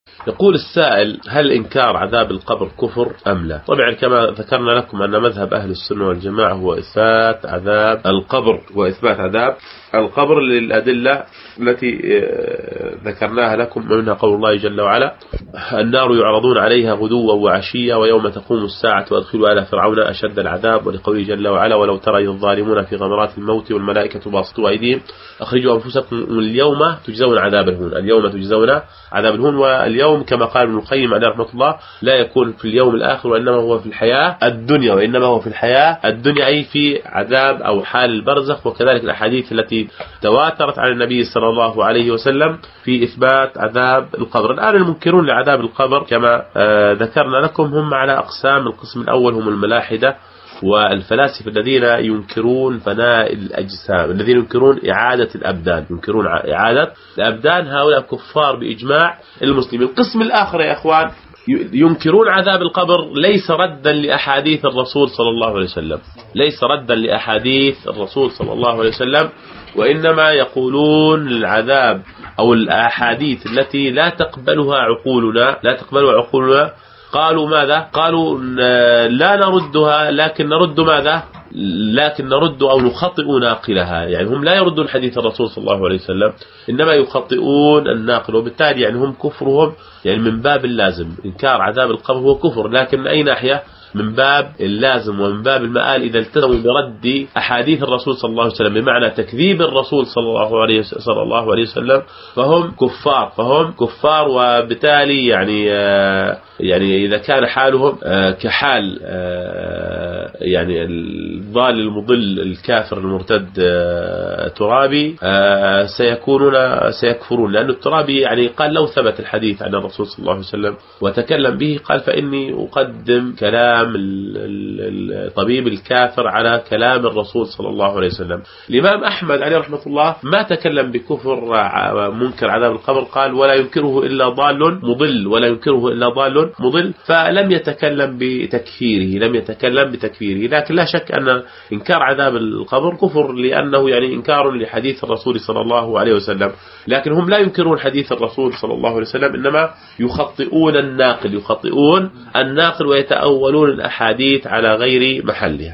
يقول السائل: هل إنكار عذاب القبر كفر أم لا؟ طبعا كما ذكرنا لكم أن مذهب أهل السنة والجماعة هو إثبات عذاب القبر، وإثبات عذاب القبر للأدلة التي ذكرناها لكم، ومنها قول الله جل وعلا: النار يعرضون عليها غدوا وعشيا ويوم تقوم الساعة وادخلوا آل فرعون أشد العذاب. ولقوله جل وعلا: ولو ترى الظالمون في غمرات الموت والملائكة باسطوا أيديهم أخرجوا أنفسكم اليوم تجزون عذاب الهون. اليوم تجزون عذاب الهون. واليوم كما قال ابن القيم عليه رحمة الله لا يكون في اليوم الآخر، وإنما هو في الحياة الدنيا، وإنما هو في الحياة الدنيا أي في عذاب أو حال البرزخ. وكذلك الأحاديث التي تواترت عن النبي صلى الله عليه وسلم في إثبات عذاب القبر. الآن المنكرون لعذاب القبر كما ذكرنا لكم هم على أقسام. القسم الأول هم الملاحدة والفلاسفة الذين ينكرون فناء الأجسام، الذين ينكرون إعادة الأبدان، ينكرون إعادة الأبدان. هؤلاء كفار بإجماع المسلمين. القسم الآخر يا إخوان ينكرون عذاب القبر ليس ردا لأحاديث الرسول صلى الله عليه وسلم، ليس ردا لأحاديث الرسول صلى الله عليه وسلم، وإنما يقولون العذاب أو الأحاديث التي لا تقبلها عقولنا، قالوا ماذا؟ قالوا لا نردها، لكن نرد ماذا؟ لكن نرد أو نخطئ ناقلها. يعني هم لا يردون حديث الرسول صلى الله عليه وسلم، إنما يخطئون الناقل. وبالتالي يعني هم كفرهم يعني من باب اللازم. إنكار عذاب القبر هو كفر، لكن من أي ناحية؟ من باب اللازم ومن باب المآل إذا التزموا برد أحاديث الرسول صلى الله عليه وسلم، بمعنى تكذيب الرسول صلى الله عليه وسلم، فهم كفار. وبالتالي يعني إذا كان حالهم كحال يعني الضال المضل الكافر المرتد ترابي سيكفرون، لأن الترابي يعني قال لو ثبت الحديث عن الرسول صلى الله عليه وسلم وتكلم به قال فإني أقدم كلام الطبيب الكافر على كلام الرسول صلى الله عليه وسلم. الإمام أحمد عليه رحمة الله ما تكلم بكفر منكر عذاب القبر، قال ولا ينكره إلا ضال مضل، فلم يتكلم بتكفيره. لكن لا شك أن إنكار عذاب القبر كفر، لأنه يعني إنكار لحديث الرسول صلى الله عليه وسلم. لكن هم لا ينكرون حديث الرسول صلى الله عليه وسلم، إنما يخطئون الناقل ويتأولون الأحاديث على غير محلها.